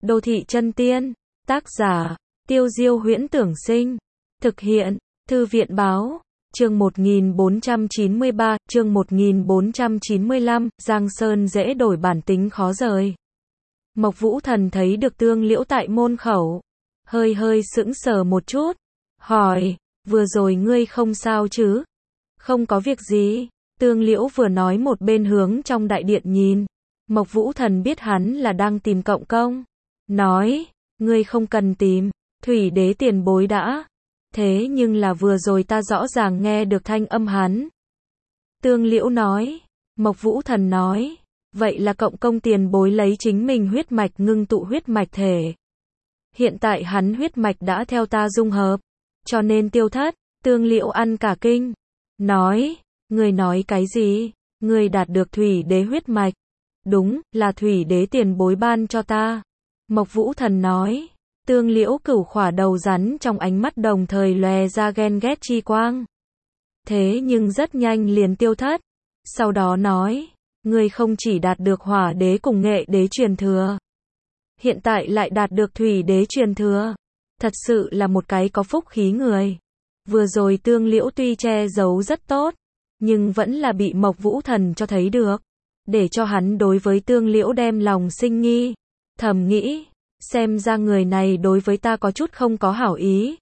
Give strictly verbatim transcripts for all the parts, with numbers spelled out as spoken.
Đô thị chân tiên. Tác giả, Tiêu Diêu Huyễn Tưởng Sinh. Thực hiện, Thư viện Báo. Chương một nghìn bốn trăm chín mươi ba, chương một nghìn bốn trăm chín mươi lăm, Giang Sơn dễ đổi bản tính khó rời. Mộc Vũ Thần thấy được Tương Liễu tại môn khẩu, hơi hơi sững sờ một chút, hỏi, vừa rồi ngươi không sao chứ? Không có việc gì. Tương Liễu vừa nói một bên hướng trong đại điện nhìn. Mộc Vũ Thần biết hắn là đang tìm cộng công. Nói, ngươi không cần tìm, Thủy Đế tiền bối đã. Thế nhưng là vừa rồi ta rõ ràng nghe được thanh âm hắn. Tương Liễu nói, Mộc Vũ Thần nói, vậy là cộng công tiền bối lấy chính mình huyết mạch ngưng tụ huyết mạch thể. Hiện tại hắn huyết mạch đã theo ta dung hợp, cho nên tiêu thất. Tương Liễu ăn cả kinh, nói, ngươi nói cái gì? Ngươi đạt được Thủy Đế huyết mạch? Đúng, là Thủy Đế tiền bối ban cho ta. Mộc Vũ Thần nói. Tương Liễu cửu khỏa đầu rắn trong ánh mắt đồng thời lóe ra ghen ghét chi quang. Thế nhưng rất nhanh liền tiêu thất. Sau đó nói, ngươi không chỉ đạt được Hỏa Đế cùng Nghệ Đế truyền thừa, hiện tại lại đạt được Thủy Đế truyền thừa. Thật sự là một cái có phúc khí người. Vừa rồi Tương Liễu tuy che giấu rất tốt, nhưng vẫn là bị Mộc Vũ Thần cho thấy được, để cho hắn đối với Tương Liễu đem lòng sinh nghi. Thầm nghĩ, xem ra người này đối với ta có chút không có hảo ý.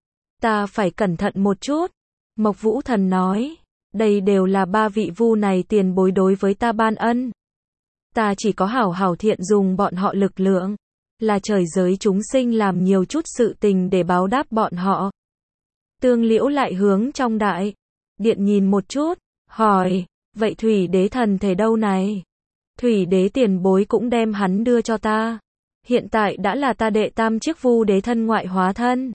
Ta phải cẩn thận một chút. Mộc Vũ Thần nói, đây đều là ba vị vu này tiền bối đối với ta ban ân. Ta chỉ có hảo hảo thiện dùng bọn họ lực lượng, là trời giới chúng sinh làm nhiều chút sự tình để báo đáp bọn họ. Tương Liễu lại hướng trong đại điện nhìn một chút, hỏi, vậy Thủy Đế thần thể đâu này? Thủy Đế tiền bối cũng đem hắn đưa cho ta. Hiện tại đã là ta đệ tam chiếc vu đế thân ngoại hóa thân.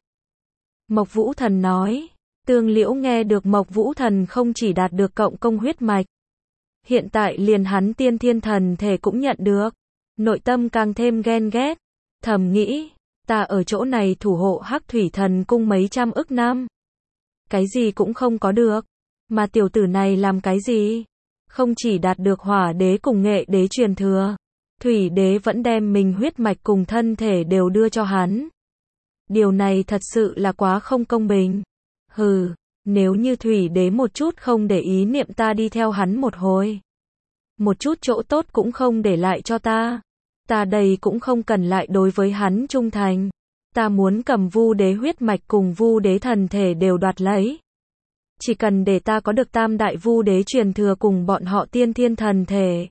Mộc Vũ Thần nói. Tương Liễu nghe được Mộc Vũ Thần không chỉ đạt được cộng công huyết mạch, hiện tại liền hắn tiên thiên thần thể cũng nhận được. Nội tâm càng thêm ghen ghét. Thầm nghĩ, ta ở chỗ này thủ hộ Hắc Thủy Thần cung mấy trăm ức năm, cái gì cũng không có được. Mà tiểu tử này làm cái gì? Không chỉ đạt được Hỏa Đế cùng Nghệ Đế truyền thừa, Thủy Đế vẫn đem mình huyết mạch cùng thân thể đều đưa cho hắn. Điều này thật sự là quá không công bình. Hừ, nếu như Thủy Đế một chút không để ý niệm ta đi theo hắn một hồi, một chút chỗ tốt cũng không để lại cho ta, ta đây cũng không cần lại đối với hắn trung thành. Ta muốn cầm vu đế huyết mạch cùng vu đế thần thể đều đoạt lấy. Chỉ cần để ta có được tam đại vu đế truyền thừa cùng bọn họ tiên thiên thần thể,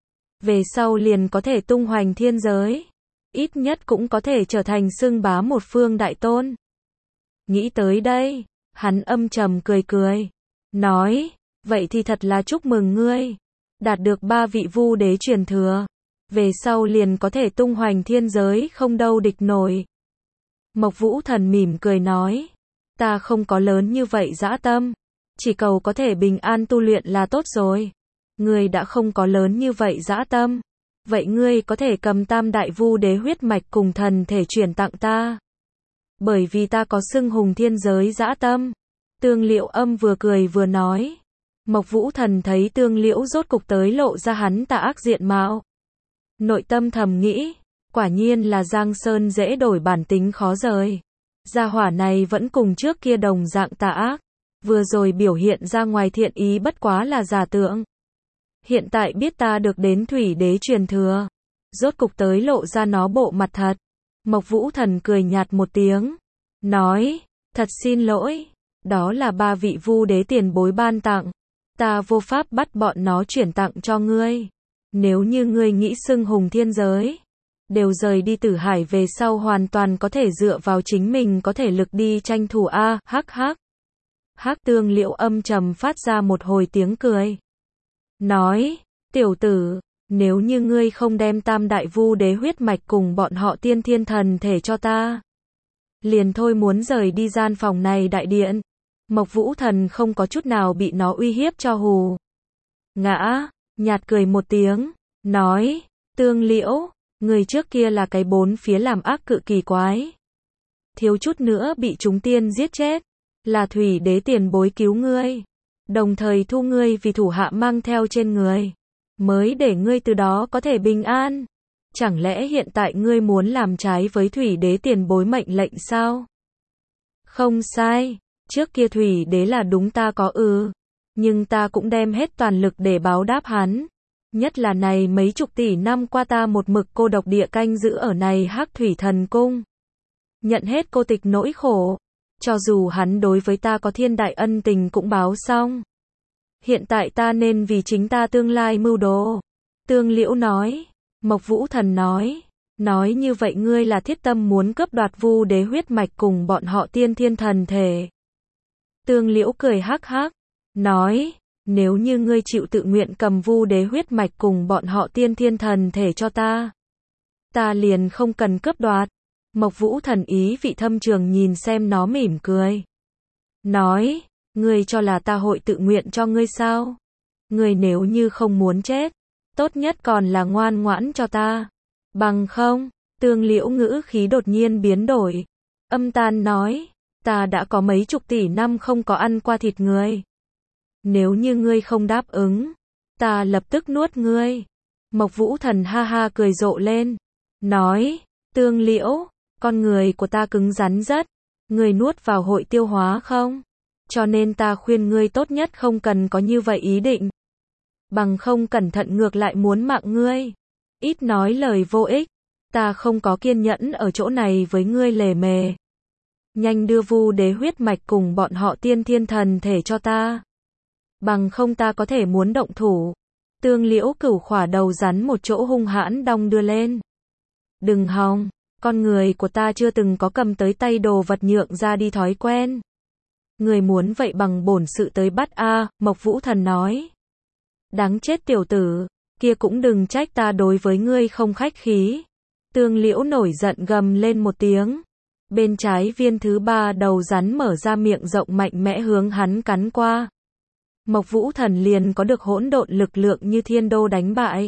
về sau liền có thể tung hoành thiên giới. Ít nhất cũng có thể trở thành xưng bá một phương đại tôn. Nghĩ tới đây, hắn âm trầm cười cười. Nói, vậy thì thật là chúc mừng ngươi. Đạt được ba vị vu đế truyền thừa, về sau liền có thể tung hoành thiên giới không đâu địch nổi. Mộc Vũ Thần mỉm cười nói, ta không có lớn như vậy dã tâm, chỉ cầu có thể bình an tu luyện là tốt rồi. Ngươi đã không có lớn như vậy dã tâm, vậy ngươi có thể cầm tam đại vu đế huyết mạch cùng thần thể chuyển tặng ta. Bởi vì ta có xưng hùng thiên giới dã tâm. Tương Liễu âm vừa cười vừa nói. Mộc Vũ Thần thấy Tương Liễu rốt cục tới lộ ra hắn tà ác diện mạo, nội tâm thầm nghĩ, quả nhiên là Giang Sơn dễ đổi bản tính khó rời. Gia hỏa này vẫn cùng trước kia đồng dạng tà ác, vừa rồi biểu hiện ra ngoài thiện ý bất quá là giả tượng. Hiện tại biết ta được đến Thủy Đế truyền thừa, rốt cục tới lộ ra nó bộ mặt thật. Mộc Vũ Thần cười nhạt một tiếng, nói, thật xin lỗi, đó là ba vị vu đế tiền bối ban tặng, ta vô pháp bắt bọn nó chuyển tặng cho ngươi. Nếu như ngươi nghĩ xưng hùng thiên giới, đều rời đi Tử Hải về sau hoàn toàn có thể dựa vào chính mình có thể lực đi tranh thủ a, hắc hắc. Hắc Tương Liễu âm trầm phát ra một hồi tiếng cười. Nói, tiểu tử, nếu như ngươi không đem tam đại vu đế huyết mạch cùng bọn họ tiên thiên thần thể cho ta, liền thôi muốn rời đi gian phòng này đại điện. Mộc Vũ Thần không có chút nào bị nó uy hiếp cho hù. Ngã, nhạt cười một tiếng, nói, Tương Liễu, người trước kia là cái bốn phía làm ác cự kỳ quái, thiếu chút nữa bị chúng tiên giết chết, là Thủy Đế tiền bối cứu ngươi, đồng thời thu ngươi vì thủ hạ mang theo trên người, mới để ngươi từ đó có thể bình an. Chẳng lẽ hiện tại ngươi muốn làm trái với Thủy Đế tiền bối mệnh lệnh sao? Không sai, trước kia Thủy Đế là đúng ta có ư, nhưng ta cũng đem hết toàn lực để báo đáp hắn. Nhất là này mấy chục tỷ năm qua ta một mực cô độc địa canh giữ ở này Hắc Thủy Thần Cung. Nhận hết cô tịch nỗi khổ, cho dù hắn đối với ta có thiên đại ân tình cũng báo xong. Hiện tại ta nên vì chính ta tương lai mưu đồ. Tương Liễu nói, Mộc Vũ Thần nói, nói như vậy ngươi là thiết tâm muốn cướp đoạt Vu Đế huyết mạch cùng bọn họ tiên thiên thần thể. Tương Liễu cười hắc hắc, nói, nếu như ngươi chịu tự nguyện cầm Vu Đế huyết mạch cùng bọn họ tiên thiên thần thể cho ta, ta liền không cần cướp đoạt. Mộc Vũ Thần ý vị thâm trường nhìn xem nó mỉm cười. Nói, ngươi cho là ta hội tự nguyện cho ngươi sao? Ngươi nếu như không muốn chết, tốt nhất còn là ngoan ngoãn cho ta. Bằng không, Tương Liễu ngữ khí đột nhiên biến đổi. Âm tàn nói, ta đã có mấy chục tỷ năm không có ăn qua thịt người. Nếu như ngươi không đáp ứng, ta lập tức nuốt ngươi. Mộc Vũ Thần ha ha cười rộ lên. Nói, Tương Liễu, con người của ta cứng rắn rất. Ngươi nuốt vào hội tiêu hóa không? Cho nên ta khuyên ngươi tốt nhất không cần có như vậy ý định. Bằng không cẩn thận ngược lại muốn mạng ngươi. Ít nói lời vô ích. Ta không có kiên nhẫn ở chỗ này với ngươi lề mề. Nhanh đưa Vu Đế huyết mạch cùng bọn họ tiên thiên thần thể cho ta. Bằng không ta có thể muốn động thủ. Tương Liễu cửu khỏa đầu rắn một chỗ hung hãn đong đưa lên. Đừng hòng, con người của ta chưa từng có cầm tới tay đồ vật nhượng ra đi thói quen. Người muốn vậy bằng bổn sự tới bắt a, Mộc Vũ Thần nói. Đáng chết tiểu tử, kia cũng đừng trách ta đối với ngươi không khách khí. Tương Liễu nổi giận gầm lên một tiếng. Bên trái viên thứ ba đầu rắn mở ra miệng rộng mạnh mẽ hướng hắn cắn qua. Mộc Vũ Thần liền có được hỗn độn lực lượng như thiên đô đánh bại.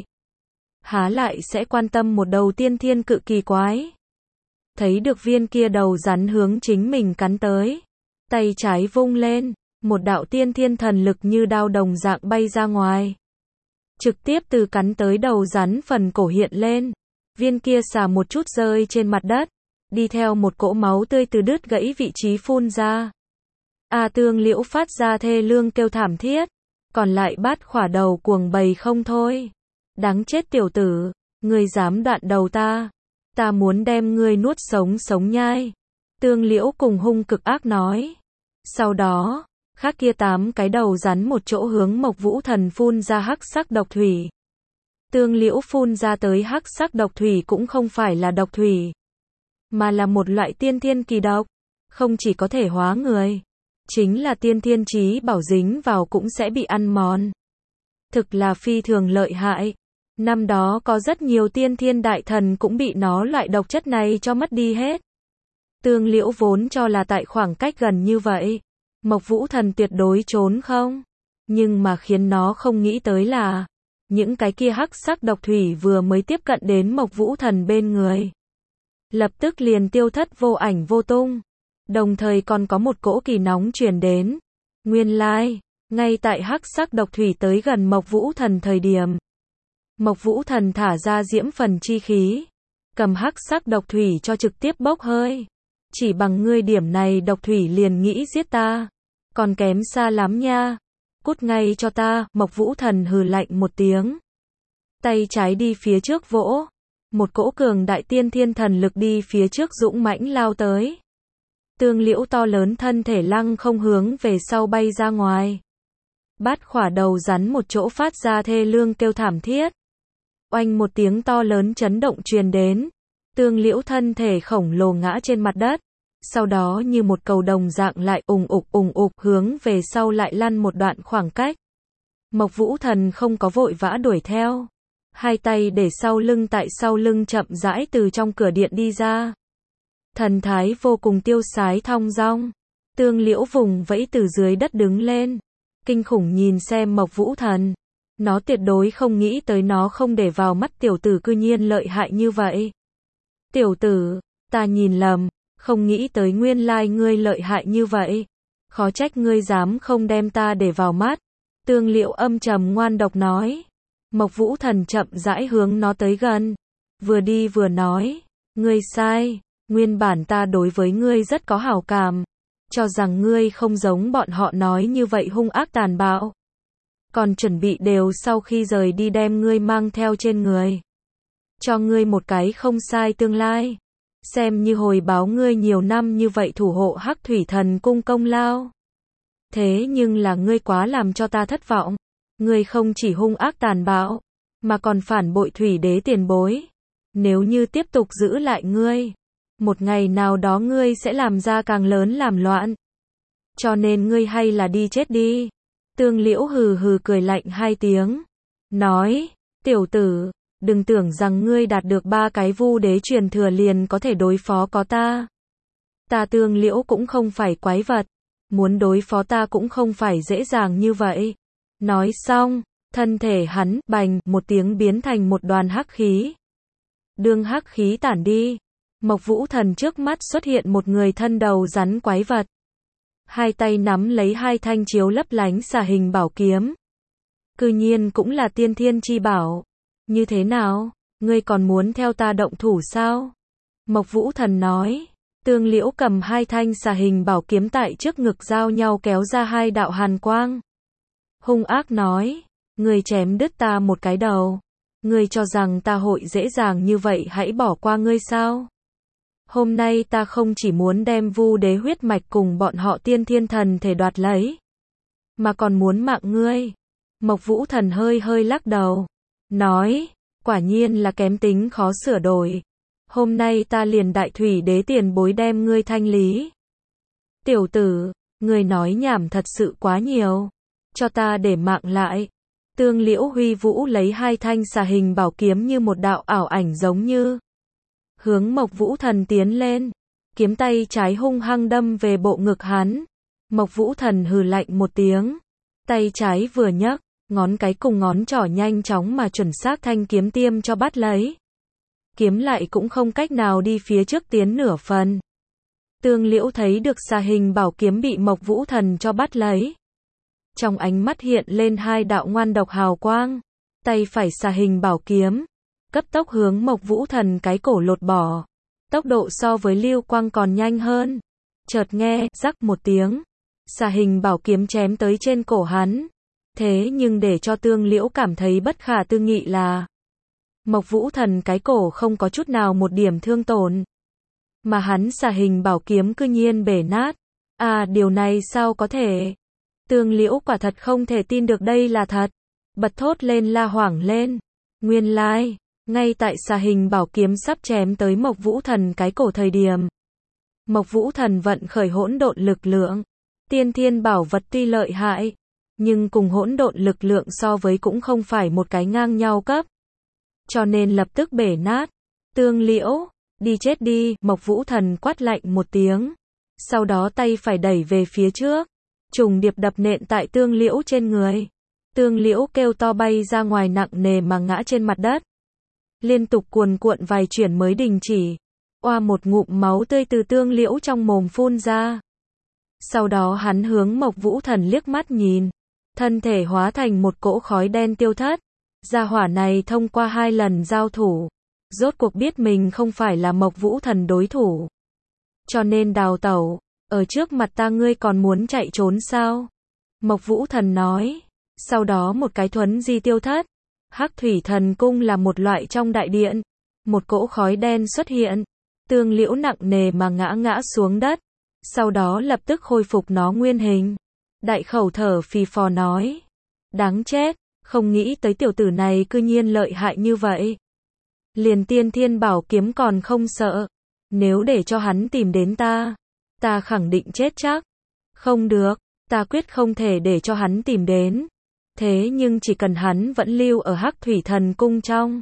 Há lại sẽ quan tâm một đầu tiên thiên cự kỳ quái. Thấy được viên kia đầu rắn hướng chính mình cắn tới. Tay trái vung lên, một đạo tiên thiên thần lực như đao đồng dạng bay ra ngoài. Trực tiếp từ cắn tới đầu rắn phần cổ hiện lên. Viên kia xà một chút rơi trên mặt đất. Đi theo một cỗ máu tươi từ đứt gãy vị trí phun ra. A Tương Liễu phát ra thê lương kêu thảm thiết. Còn lại bát khỏa đầu cuồng bầy không thôi. Đáng chết tiểu tử, ngươi dám đoạn đầu ta. Ta muốn đem ngươi nuốt sống sống nhai. Tương Liễu cùng hung cực ác nói. Sau đó, khác kia tám cái đầu rắn một chỗ hướng Mộc Vũ Thần phun ra hắc sắc độc thủy. Tương Liễu phun ra tới hắc sắc độc thủy cũng không phải là độc thủy, mà là một loại tiên thiên kỳ độc, không chỉ có thể hóa người, chính là tiên thiên chí bảo dính vào cũng sẽ bị ăn mòn. Thực là phi thường lợi hại. Năm đó có rất nhiều tiên thiên đại thần cũng bị nó loại độc chất này cho mất đi hết. Tương Liễu vốn cho là tại khoảng cách gần như vậy, Mộc Vũ Thần tuyệt đối trốn không. Nhưng mà khiến nó không nghĩ tới là, những cái kia hắc sắc độc thủy vừa mới tiếp cận đến Mộc Vũ Thần bên người. Lập tức liền tiêu thất vô ảnh vô tung. Đồng thời còn có một cỗ kỳ nóng truyền đến. Nguyên lai, ngay tại hắc sắc độc thủy tới gần Mộc Vũ Thần thời điểm. Mộc Vũ Thần thả ra diễm phần chi khí. Cầm hắc sắc độc thủy cho trực tiếp bốc hơi. Chỉ bằng ngươi điểm này độc thủy liền nghĩ giết ta. Còn kém xa lắm nha. Cút ngay cho ta, Mộc Vũ Thần hừ lạnh một tiếng. Tay trái đi phía trước vỗ. Một cỗ cường đại tiên thiên thần lực đi phía trước dũng mãnh lao tới. Tương Liễu to lớn thân thể lăng không hướng về sau bay ra ngoài. Bát khỏa đầu rắn một chỗ phát ra thê lương kêu thảm thiết. Oanh một tiếng to lớn chấn động truyền đến. Tương Liễu thân thể khổng lồ ngã trên mặt đất. Sau đó như một cầu đồng dạng lại ùng ục ùng ục hướng về sau lại lăn một đoạn khoảng cách. Mộc Vũ Thần không có vội vã đuổi theo. Hai tay để sau lưng tại sau lưng chậm rãi từ trong cửa điện đi ra. Thần thái vô cùng tiêu sái thong dong. Tương Liễu vùng vẫy từ dưới đất đứng lên. Kinh khủng nhìn xem Mộc Vũ Thần. Nó tuyệt đối không nghĩ tới nó không để vào mắt tiểu tử cư nhiên lợi hại như vậy. Tiểu tử, ta nhìn lầm, không nghĩ tới nguyên lai ngươi lợi hại như vậy. Khó trách ngươi dám không đem ta để vào mắt. Tương Liễu âm trầm ngoan độc nói. Mộc Vũ Thần chậm rãi hướng nó tới gần. vừa đi vừa nói, ngươi sai, nguyên bản ta đối với ngươi rất có hảo cảm, cho rằng ngươi không giống bọn họ nói như vậy hung ác tàn bạo. Còn chuẩn bị đều sau khi rời đi đem ngươi mang theo trên người. Cho ngươi một cái không sai tương lai. Xem như hồi báo ngươi nhiều năm như vậy thủ hộ Hắc Thủy Thần Cung công lao. Thế nhưng là ngươi quá làm cho ta thất vọng. Ngươi không chỉ hung ác tàn bạo, mà còn phản bội Thủy Đế tiền bối. Nếu như tiếp tục giữ lại ngươi, một ngày nào đó ngươi sẽ làm ra càng lớn làm loạn. Cho nên ngươi hay là đi chết đi. Tương Liễu hừ hừ cười lạnh hai tiếng. Nói, tiểu tử, đừng tưởng rằng ngươi đạt được ba cái Vu Đế truyền thừa liền có thể đối phó có ta. Ta Tương Liễu cũng không phải quái vật. Muốn đối phó ta cũng không phải dễ dàng như vậy. Nói xong, thân thể hắn, bành, một tiếng biến thành một đoàn hắc khí. Đương hắc khí tản đi, Mộc Vũ Thần trước mắt xuất hiện một người thân đầu rắn quái vật. Hai tay nắm lấy hai thanh chiếu lấp lánh xà hình bảo kiếm. Cư nhiên cũng là tiên thiên chi bảo. Như thế nào, ngươi còn muốn theo ta động thủ sao? Mộc Vũ Thần nói. Tương Liễu cầm hai thanh xà hình bảo kiếm tại trước ngực giao nhau kéo ra hai đạo hàn quang. Hung ác nói, ngươi chém đứt ta một cái đầu. Ngươi cho rằng ta hội dễ dàng như vậy hãy bỏ qua ngươi sao? Hôm nay ta không chỉ muốn đem Vu Đế huyết mạch cùng bọn họ tiên thiên thần thể đoạt lấy, mà còn muốn mạng ngươi. Mộc Vũ Thần hơi hơi lắc đầu, nói, quả nhiên là kém tính khó sửa đổi. Hôm nay ta liền Đại Thủy Đế tiền bối đem ngươi thanh lý. Tiểu tử, ngươi nói nhảm thật sự quá nhiều. Cho ta để mạng lại. Tương Liễu huy vũ lấy hai thanh xà hình bảo kiếm như một đạo ảo ảnh giống như. Hướng Mộc Vũ Thần tiến lên. Kiếm tay trái hung hăng đâm về bộ ngực hắn. Mộc Vũ Thần hừ lạnh một tiếng. Tay trái vừa nhấc, ngón cái cùng ngón trỏ nhanh chóng mà chuẩn xác thanh kiếm tiêm cho bắt lấy. Kiếm lại cũng không cách nào đi phía trước tiến nửa phần. Tương Liễu thấy được xà hình bảo kiếm bị Mộc Vũ Thần cho bắt lấy. Trong ánh mắt hiện lên hai đạo ngoan độc hào quang. Tay phải xà hình bảo kiếm, cấp tốc hướng Mộc Vũ Thần cái cổ lột bỏ. Tốc độ so với lưu quang còn nhanh hơn. Chợt nghe, rắc một tiếng. Xà hình bảo kiếm chém tới trên cổ hắn. Thế nhưng để cho Tương Liễu cảm thấy bất khả tư nghị là Mộc Vũ Thần cái cổ không có chút nào một điểm thương tổn. Mà hắn xà hình bảo kiếm cư nhiên bể nát. À, điều này sao có thể? Tương Liễu quả thật không thể tin được đây là thật. Bật thốt lên la hoảng lên. Nguyên lai, ngay tại xà hình bảo kiếm sắp chém tới Mộc Vũ Thần cái cổ thời điểm. Mộc Vũ Thần vận khởi hỗn độn lực lượng. Tiên thiên bảo vật tuy lợi hại, nhưng cùng hỗn độn lực lượng so với cũng không phải một cái ngang nhau cấp. Cho nên lập tức bể nát. Tương Liễu, đi chết đi, Mộc Vũ Thần quát lạnh một tiếng. Sau đó tay phải đẩy về phía trước. Trùng điệp đập nện tại Tương Liễu trên người. Tương Liễu kêu to bay ra ngoài nặng nề mà ngã trên mặt đất. Liên tục cuồn cuộn vài chuyển mới đình chỉ. Oa một ngụm máu tươi từ Tương Liễu trong mồm phun ra. Sau đó hắn hướng Mộc Vũ Thần liếc mắt nhìn. Thân thể hóa thành một cỗ khói đen tiêu thất. Gia hỏa này thông qua hai lần giao thủ. Rốt cuộc biết mình không phải là Mộc Vũ Thần đối thủ. Cho nên đào tẩu. Ở trước mặt ta ngươi còn muốn chạy trốn sao? Mộc Vũ Thần nói. Sau đó một cái thuấn di tiêu thất. Hắc Thủy Thần Cung là một loại trong đại điện. Một cỗ khói đen xuất hiện. Tương Liễu nặng nề mà ngã ngã xuống đất. Sau đó lập tức khôi phục nó nguyên hình. Đại khẩu thở phì phò nói. Đáng chết, không nghĩ tới tiểu tử này cư nhiên lợi hại như vậy. Liền tiên thiên bảo kiếm còn không sợ. Nếu để cho hắn tìm đến ta, ta khẳng định chết chắc. Không được, ta quyết không thể để cho hắn tìm đến. Thế nhưng chỉ cần hắn vẫn lưu ở Hắc Thủy Thần Cung trong,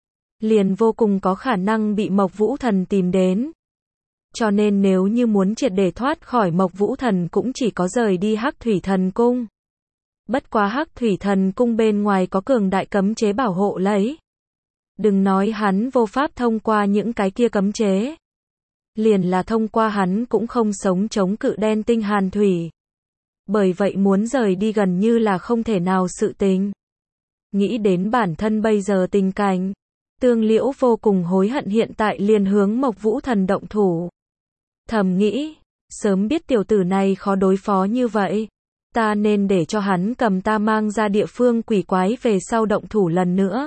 liền vô cùng có khả năng bị Mộc Vũ Thần tìm đến. Cho nên nếu như muốn triệt để thoát khỏi Mộc Vũ Thần cũng chỉ có rời đi Hắc Thủy Thần Cung. Bất quá Hắc Thủy Thần Cung bên ngoài có cường đại cấm chế bảo hộ lấy. Đừng nói hắn vô pháp thông qua những cái kia cấm chế. Liền là thông qua hắn cũng không sống chống cự đen tinh hàn thủy. Bởi vậy muốn rời đi gần như là không thể nào sự tình. Nghĩ đến bản thân bây giờ tình cảnh, Tương Liễu vô cùng hối hận hiện tại liền hướng Mộc Vũ Thần động thủ. Thầm nghĩ, sớm biết tiểu tử này khó đối phó như vậy, ta nên để cho hắn cầm ta mang ra địa phương quỷ quái về sau động thủ lần nữa.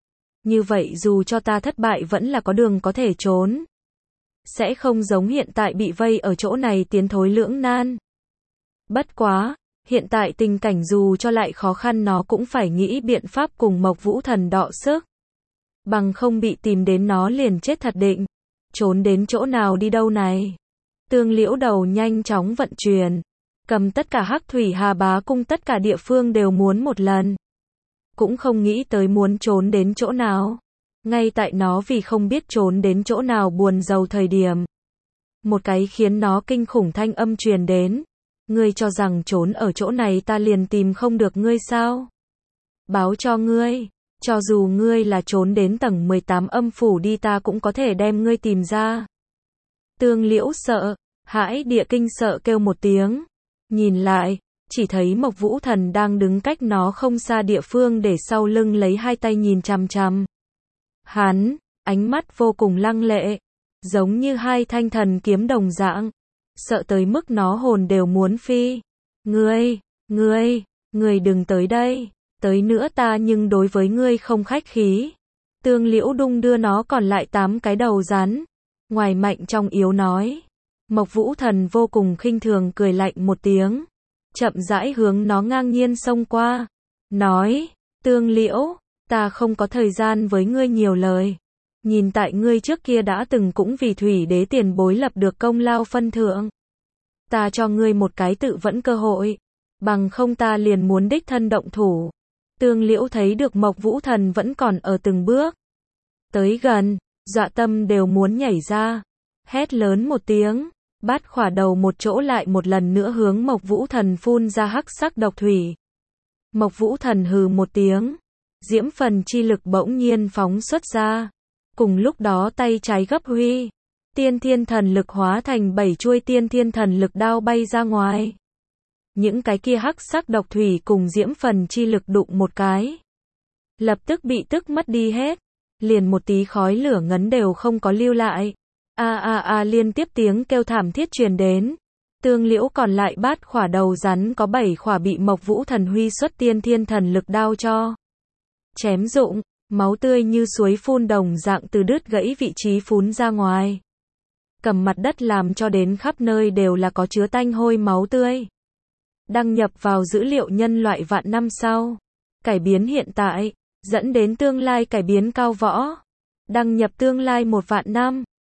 Như vậy dù cho ta thất bại vẫn là có đường có thể trốn. Sẽ không giống hiện tại bị vây ở chỗ này tiến thối lưỡng nan. Bất quá, hiện tại tình cảnh dù cho lại khó khăn nó cũng phải nghĩ biện pháp cùng Mộc Vũ Thần đọ sức. Bằng không bị tìm đến nó liền chết thật định. Trốn đến chỗ nào đi đâu này? Tương Liễu đầu nhanh chóng vận chuyển. Cầm tất cả Hắc Thủy Hà Bá Cung tất cả địa phương đều muốn một lần. Cũng không nghĩ tới muốn trốn đến chỗ nào. Ngay tại nó vì không biết trốn đến chỗ nào buồn rầu thời điểm. Một cái khiến nó kinh khủng thanh âm truyền đến. Ngươi cho rằng trốn ở chỗ này ta liền tìm không được ngươi sao? Báo cho ngươi, cho dù ngươi là trốn đến tầng mười tám âm phủ đi ta cũng có thể đem ngươi tìm ra. Tương Liễu sợ, hãi địa kinh sợ kêu một tiếng. Nhìn lại, chỉ thấy Mộc Vũ Thần đang đứng cách nó không xa địa phương để sau lưng lấy hai tay nhìn chằm chằm. Hắn, ánh mắt vô cùng lăng lệ, giống như hai thanh thần kiếm đồng dạng, sợ tới mức nó hồn đều muốn phi. Ngươi, ngươi, ngươi đừng tới đây, tới nữa ta nhưng đối với ngươi không khách khí. Tương Liễu đung đưa nó còn lại tám cái đầu rắn, ngoài mạnh trong yếu nói. Mộc Vũ Thần vô cùng khinh thường cười lạnh một tiếng, chậm rãi hướng nó ngang nhiên xông qua, nói, Tương Liễu, ta không có thời gian với ngươi nhiều lời. Nhìn tại ngươi trước kia đã từng cũng vì Thủy Đế tiền bối lập được công lao phân thượng. Ta cho ngươi một cái tự vẫn cơ hội, bằng không ta liền muốn đích thân động thủ. Tương Liễu thấy được Mộc Vũ Thần vẫn còn ở từng bước tới gần, dọa tâm đều muốn nhảy ra, hét lớn một tiếng, bát khỏa đầu một chỗ lại một lần nữa hướng Mộc Vũ Thần phun ra hắc sắc độc thủy. Mộc Vũ Thần hừ một tiếng, diễm phần chi lực bỗng nhiên phóng xuất ra, cùng lúc đó tay trái gấp huy, tiên thiên thần lực hóa thành bảy chuôi tiên thiên thần lực đao bay ra ngoài. Những cái kia hắc sắc độc thủy cùng diễm phần chi lực đụng một cái, lập tức bị tức mất đi hết, liền một tí khói lửa ngấn đều không có lưu lại. A a a liên tiếp tiếng kêu thảm thiết truyền đến. Tương Liễu còn lại bát khỏa đầu rắn có bảy khỏa bị Mộc Vũ Thần huy xuất tiên thiên thần lực đao cho chém rụng, máu tươi như suối phun đồng dạng từ đứt gãy vị trí phún ra ngoài. Cầm mặt đất làm cho đến khắp nơi đều là có chứa tanh hôi máu tươi. Đăng nhập vào dữ liệu nhân loại vạn năm sau. Cải biến hiện tại, dẫn đến tương lai cải biến cao võ. Đăng nhập tương lai một vạn năm.